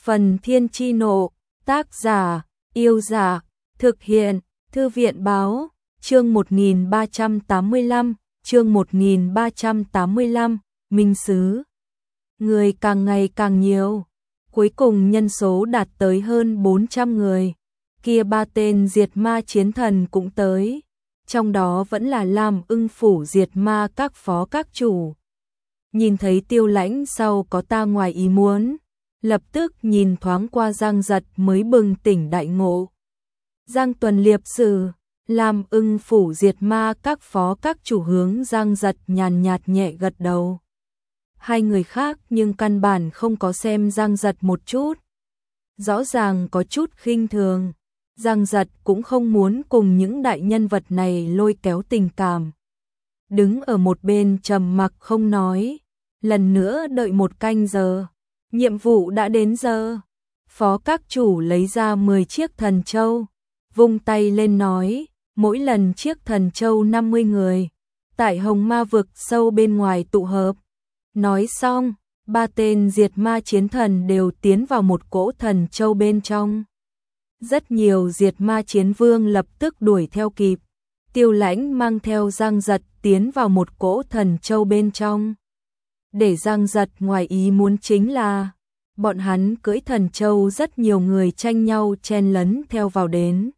Phần Thiên Chi Nộ, tác giả, Yêu Giả, thực hiện, Thư viện Báo, chương 1385, chương 1385, Minh Sứ. Người càng ngày càng nhiều, cuối cùng nhân số đạt tới hơn 400 người, kia 3 tên diệt ma chiến thần cũng tới, trong đó vẫn là Lam Ưng phủ diệt ma các phó các chủ. Nhìn thấy Tiêu Lãnh sau có ta ngoài ý muốn, lập tức nhìn thoáng qua Giang Giật mới bừng tỉnh đại ngộ. Giang Tuần Liệp Sử, Lam Ưng phủ diệt ma các phó các chủ hướng Giang Giật nhàn nhạt nhẹ gật đầu. Hai người khác nhưng căn bản không có xem Giang Giật một chút. Rõ ràng có chút khinh thường. Giang Giật cũng không muốn cùng những đại nhân vật này lôi kéo tình cảm. Đứng ở một bên trầm mặc không nói. Lần nữa đợi một canh giờ. Nhiệm vụ đã đến giờ. Phó các chủ lấy ra 10 chiếc thần châu. Vung tay lên nói, mỗi lần chiếc thần châu 50 người. Tại Hồng Ma vực sâu bên ngoài tụ hợp. Nói xong, 3 tên diệt ma chiến thần đều tiến vào một cỗ thần châu bên trong. Rất nhiều diệt ma chiến vương lập tức đuổi theo kịp. Tiêu Lãnh mang theo Giang Giật tiến vào một cỗ thần châu bên trong. Để Giang Giật ngoài ý muốn chính là, bọn hắn cưỡi thần châu rất nhiều người tranh nhau chen lấn theo vào đến.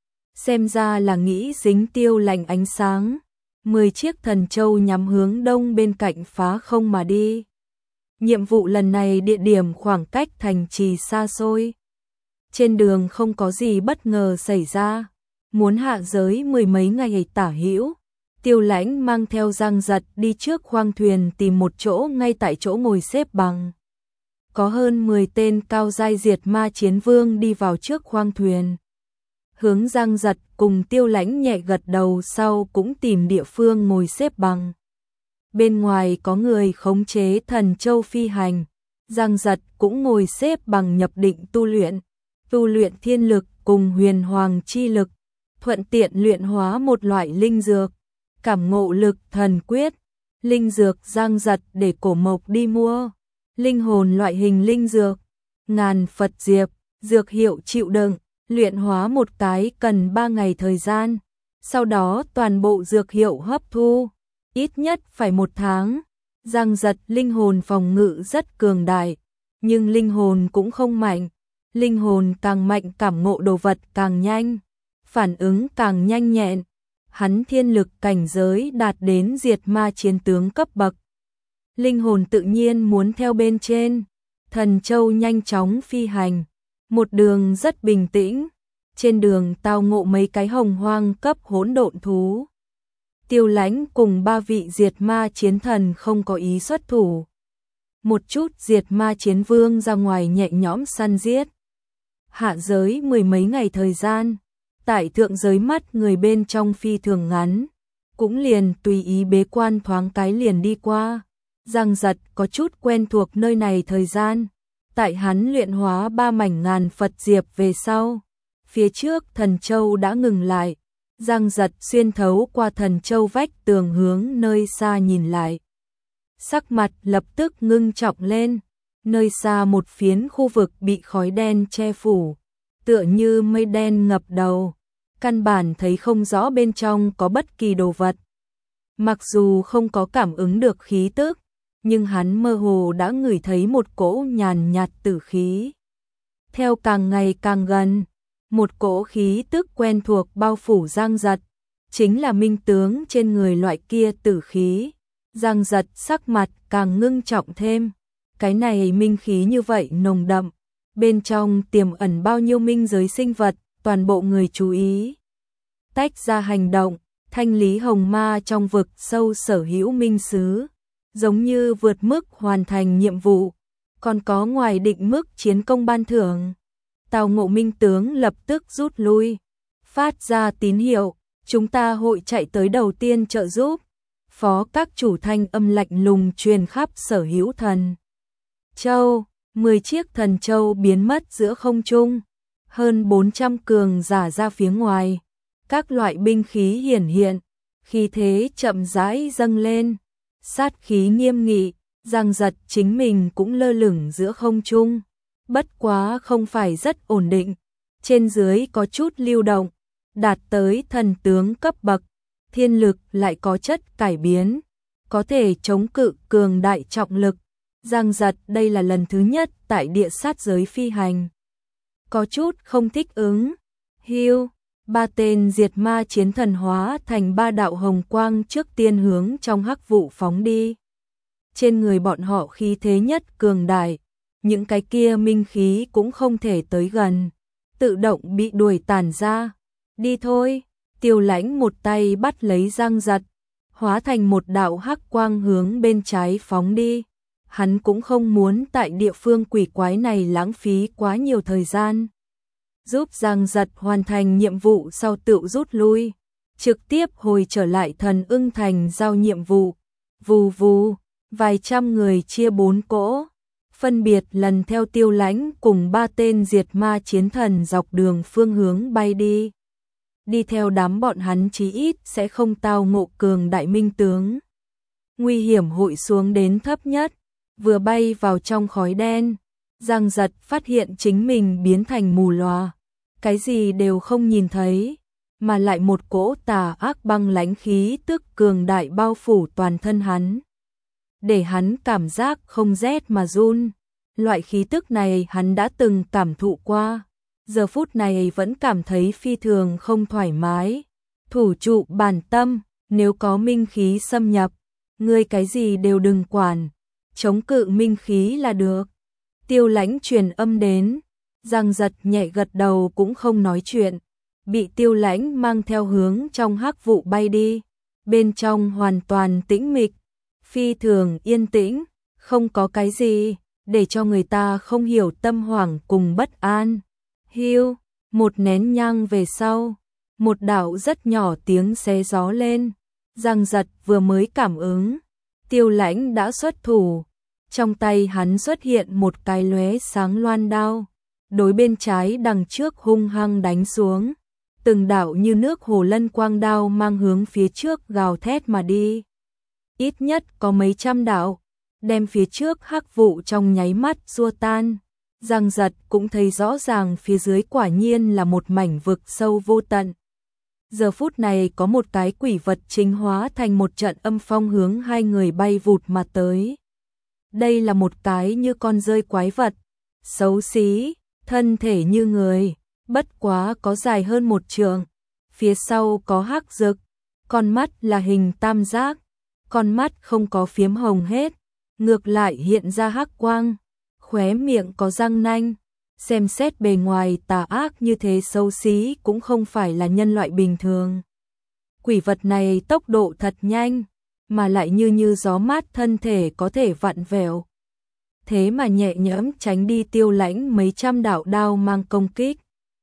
Xem ra là nghĩ dính Tiêu Lãnh ánh sáng. 10 chiếc thần châu nhắm hướng đông bên cạnh phá không mà đi. Nhiệm vụ lần này địa điểm khoảng cách thành trì xa xôi. Trên đường không có gì bất ngờ xảy ra. Muốn hạ giới 10 mấy ngày tả hữu. Tiêu Lãnh mang theo Giang Giật đi trước khoang thuyền tìm một chỗ ngay tại chỗ ngồi xếp bằng. Có hơn 10 tên cao giai diệt ma chiến vương đi vào trước khoang thuyền. Hướng Giang Giật cùng Tiêu Lãnh nhẹ gật đầu sau cũng tìm địa phương ngồi xếp bằng. Bên ngoài có người khống chế thần châu phi hành. Giang Giật cũng ngồi xếp bằng nhập định tu luyện thiên lực cùng huyền hoàng chi lực, thuận tiện luyện hóa một loại linh dược, cảm ngộ lực thần quyết. Linh dược Giang Giật để Cổ Mộc đi mua. Linh hồn loại hình linh dược, ngàn Phật diệp, dược hiệu chịu đựng. Luyện hóa một cái cần 3 ngày thời gian, sau đó toàn bộ dược hiệu hấp thu, ít nhất phải 1 tháng. Giang Giật linh hồn phòng ngự rất cường đại, nhưng linh hồn cũng không mạnh. Linh hồn càng mạnh cảm ngộ đồ vật càng nhanh, phản ứng càng nhanh nhẹn. Hắn thiên lực cảnh giới đạt đến diệt ma chiến tướng cấp bậc. Linh hồn tự nhiên muốn theo bên trên, thần châu nhanh chóng phi hành. Một đường rất bình tĩnh, trên đường tao ngộ mấy cái hồng hoang cấp hỗn độn thú. Tiêu Lãnh cùng 3 vị diệt ma chiến thần không có ý xuất thủ. Một chút diệt ma chiến vương ra ngoài nhẹ nhõm săn giết. Hạ giới 10 mấy ngày thời gian, tại thượng giới mắt người bên trong phi thường ngắn, cũng liền tùy ý bế quan thoáng cái liền đi qua. Giang Giật có chút quen thuộc nơi này thời gian. Tại hắn luyện hóa 3 mảnh ngàn Phật diệp về sau, phía trước thần châu đã ngừng lại. Giang Giật xuyên thấu qua thần châu vách tường hướng nơi xa nhìn lại. Sắc mặt lập tức ngưng trọng lên, nơi xa một phiến khu vực bị khói đen che phủ, tựa như mây đen ngập đầu, căn bản thấy không rõ bên trong có bất kỳ đồ vật. Mặc dù không có cảm ứng được khí tức, nhưng hắn mơ hồ đã ngửi thấy một cỗ nhàn nhạt tử khí. Theo càng ngày càng gần, một cỗ khí tức quen thuộc bao phủ Giang Giật, chính là minh tướng trên người loại kia tử khí. Giang Giật sắc mặt càng ngưng trọng thêm, cái này minh khí như vậy nồng đậm, bên trong tiềm ẩn bao nhiêu minh giới sinh vật, toàn bộ người chú ý. Tách ra hành động, thanh lý hồng ma trong vực sâu sở hữu minh sứ. Giống như vượt mức hoàn thành nhiệm vụ, còn có ngoài định mức chiến công ban thưởng. Tào Ngộ minh tướng lập tức rút lui, phát ra tín hiệu, chúng ta hội chạy tới đầu tiên trợ giúp. Phó các chủ thanh âm lạnh lùng truyền khắp sở hữu thần châu. 10 chiếc thần châu biến mất giữa không trung, hơn 400 cường giả ra phía ngoài. Các loại binh khí hiển hiện, khí thế chậm rãi dâng lên. Sát khí nghiêm nghị, Giang Giật chính mình cũng lơ lửng giữa không trung. bất quá không phải rất ổn định, trên dưới có chút lưu động, đạt tới thần tướng cấp bậc, thiên lực lại có chất cải biến, có thể chống cự cường đại trọng lực. Giang Giật đây là lần thứ nhất tại địa sát giới phi hành. Có chút không thích ứng. Hưu, ba tên diệt ma chiến thần hóa thành ba đạo hồng quang trước tiên hướng trong hắc vụ phóng đi. Trên người bọn họ khí thế nhất cường đại, những cái kia minh khí cũng không thể tới gần, tự động bị đuổi tản ra. Đi thôi, Tiêu Lãnh một tay bắt lấy Giang Giật, hóa thành một đạo hắc quang hướng bên trái phóng đi. Hắn cũng không muốn tại địa phương quỷ quái này lãng phí quá nhiều thời gian. Giúp Giang Giật hoàn thành nhiệm vụ sau tự rút lui, trực tiếp hồi trở lại Thần Ưng Thành giao nhiệm vụ. Vù vù, vài trăm người chia 4 cỗ, phân biệt lần theo Tiêu Lãnh cùng 3 tên diệt ma chiến thần dọc đường phương hướng bay đi. Đi theo đám bọn hắn chí ít sẽ không tao ngộ cường đại minh tướng. Nguy hiểm hội xuống đến thấp nhất, vừa bay vào trong khói đen, Giang Giật phát hiện chính mình biến thành mù lòa, cái gì đều không nhìn thấy, mà lại một cỗ tà ác băng lãnh khí tức cường đại bao phủ toàn thân hắn, để hắn cảm giác không rét mà run. Loại khí tức này hắn đã từng cảm thụ qua, giờ phút này vẫn cảm thấy phi thường không thoải mái. Thủ trụ bản tâm, nếu có minh khí xâm nhập, ngươi cái gì đều đừng quản, chống cự minh khí là được. Tiêu Lãnh truyền âm đến, Giang Giật nhẹ gật đầu cũng không nói chuyện, bị Tiêu Lãnh mang theo hướng trong hắc vụ bay đi. Bên trong hoàn toàn tĩnh mịch, phi thường yên tĩnh, không có cái gì để cho người ta không hiểu tâm hoảng cùng bất an. Hưu, một nén nhang về sau, một đạo rất nhỏ tiếng xé gió lên. Giang Giật vừa mới cảm ứng, Tiêu Lãnh đã xuất thủ, trong tay hắn xuất hiện một cái lóe sáng loan đao, đối bên trái đằng trước hung hăng đánh xuống. Từng đạo như nước hồ lân quang đao mang hướng phía trước gào thét mà đi. Ít nhất có mấy trăm đạo, đem phía trước hắc vụ trong nháy mắt xua tan. Giang Giật cũng thấy rõ ràng phía dưới quả nhiên là một mảnh vực sâu vô tận. Giờ phút này có một cái quỷ vật chính hóa thành một trận âm phong hướng hai người bay vụt mà tới. Đây là một cái như con rơi quái vật, xấu xí, thân thể như người, bất quá có dài hơn 1 trượng, phía sau có hắc rực, con mắt là hình tam giác, con mắt không có phiếm hồng hết, ngược lại hiện ra hắc quang, khóe miệng có răng nanh, xem xét bề ngoài tà ác như thế xấu xí cũng không phải là nhân loại bình thường. Quỷ vật này tốc độ thật nhanh, mà lại như gió mát, thân thể có thể vặn vẹo. Thế mà nhẹ nhõm tránh đi Tiêu Lãnh mấy trăm đạo đao mang công kích.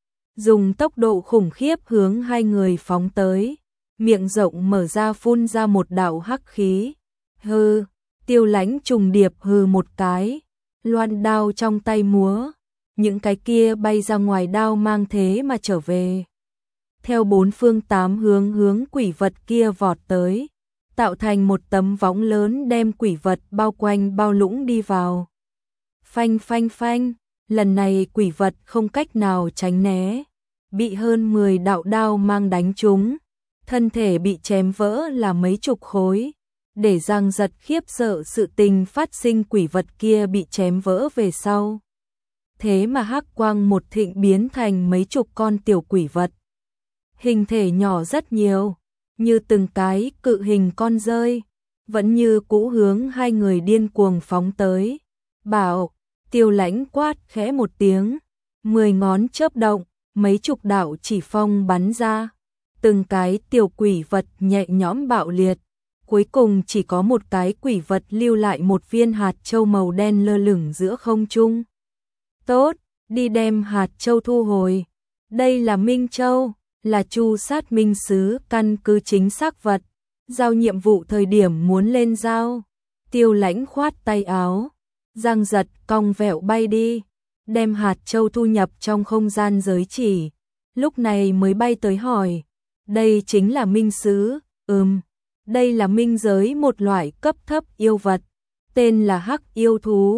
Dùng tốc độ khủng khiếp hướng hai người phóng tới, miệng rộng mở ra phun ra một đạo hắc khí. Hừ, Tiêu Lãnh trùng điệp hừ một cái, loan đao trong tay múa, những cái kia bay ra ngoài đao mang thế mà trở về. Theo 4 phương 8 hướng quỷ vật kia vọt tới, tạo thành một tấm võng lớn đem quỷ vật bao quanh bao lũng đi vào. Phanh phanh phanh, lần này quỷ vật không cách nào tránh né, bị hơn 10 đạo đao mang đánh trúng, thân thể bị chém vỡ là mấy chục khối. Để Giang Giật khiếp sợ sự tình phát sinh, quỷ vật kia bị chém vỡ về sau. Thế mà hắc quang một thịnh biến thành mấy chục con tiểu quỷ vật. Hình thể nhỏ rất nhiều, như từng cái cự hình con rơi, vẫn như cũ hướng hai người điên cuồng phóng tới. Bảo, Tiêu Lãnh quát khẽ một tiếng, 10 ngón chớp động, mấy chục đạo chỉ phong bắn ra, từng cái tiểu quỷ vật nhẹ nhõm bạo liệt, cuối cùng chỉ có một cái quỷ vật lưu lại một viên hạt châu màu đen lơ lửng giữa không trung. Tốt, đi đem hạt châu thu hồi. Đây là Minh Châu, là Chu Sát Minh Sứ căn cứ chính xác vật, giao nhiệm vụ thời điểm muốn lên giao. Tiêu Lãnh khoát tay áo, Giang Giật cong vẹo bay đi, đem hạt châu thu nhập trong không gian giới chỉ, lúc này mới bay tới hỏi, đây chính là Minh Sứ. Đây là minh giới một loại cấp thấp yêu vật, tên là Hắc yêu thú.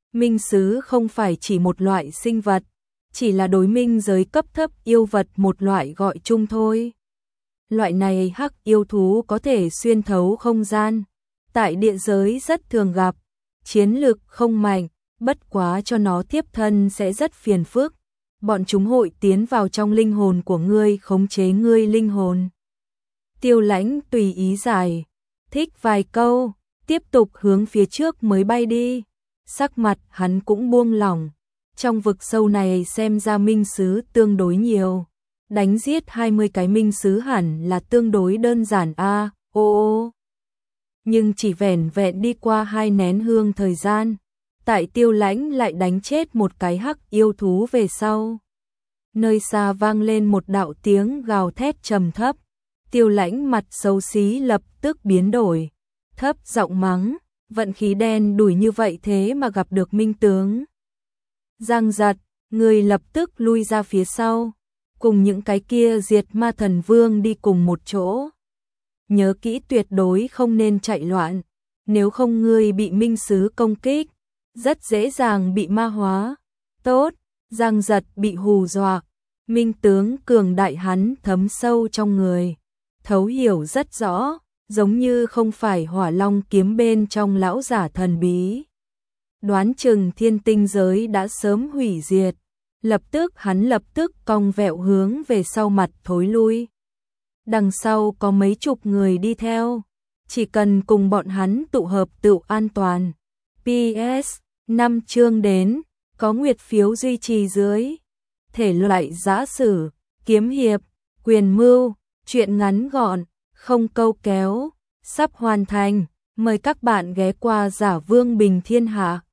Minh sứ không phải chỉ một loại sinh vật, chỉ là đối minh giới cấp thấp yêu vật một loại gọi chung thôi. Loại này hắc yêu thú có thể xuyên thấu không gian, tại địa giới rất thường gặp, chiến lực không mạnh, bất quá cho nó tiếp thân sẽ rất phiền phức. Bọn chúng hội tiến vào trong linh hồn của ngươi, khống chế ngươi linh hồn. Tiêu Lãnh tùy ý giải thích vài câu, tiếp tục hướng phía trước mới bay đi. Sắc mặt hắn cũng buông lỏng. Trong vực sâu này xem ra minh sứ tương đối nhiều. Đánh giết 20 cái minh sứ hẳn là tương đối đơn giản a. Nhưng chỉ vẻn vẹn đi qua 2 nén hương thời gian, tại Tiêu Lãnh lại đánh chết một cái hắc yêu thú về sau. Nơi xa vang lên một đạo tiếng gào thét trầm thấp. Tiêu Lãnh mặt xấu xí lập tức biến đổi, thấp giọng mắng, vận khí đen đủi như vậy thế mà gặp được minh tướng. Giang Giật, người lập tức lui ra phía sau, cùng những cái kia diệt ma thần vương đi cùng một chỗ. Nhớ kỹ tuyệt đối không nên chạy loạn, nếu không ngươi bị minh sứ công kích, rất dễ dàng bị ma hóa. Tốt, Giang Giật bị hù dọa, minh tướng cường đại hắn thấm sâu trong người, thấu hiểu rất rõ, giống như không phải Hỏa Long kiếm bên trong lão giả thần bí. Đoán chừng thiên tinh giới đã sớm hủy diệt, hắn lập tức cong vẹo hướng về sau mặt thối lui. Đằng sau có mấy chục người đi theo, chỉ cần cùng bọn hắn tụ hợp tự an toàn. PS, 5 chương đến, có nguyệt phiếu duy trì dưới. Thể loại giã sử, kiếm hiệp, quyền mưu, truyện ngắn gọn, không câu kéo, sắp hoàn thành. Mời các bạn ghé qua Giả Vương Bình Thiên Hạ.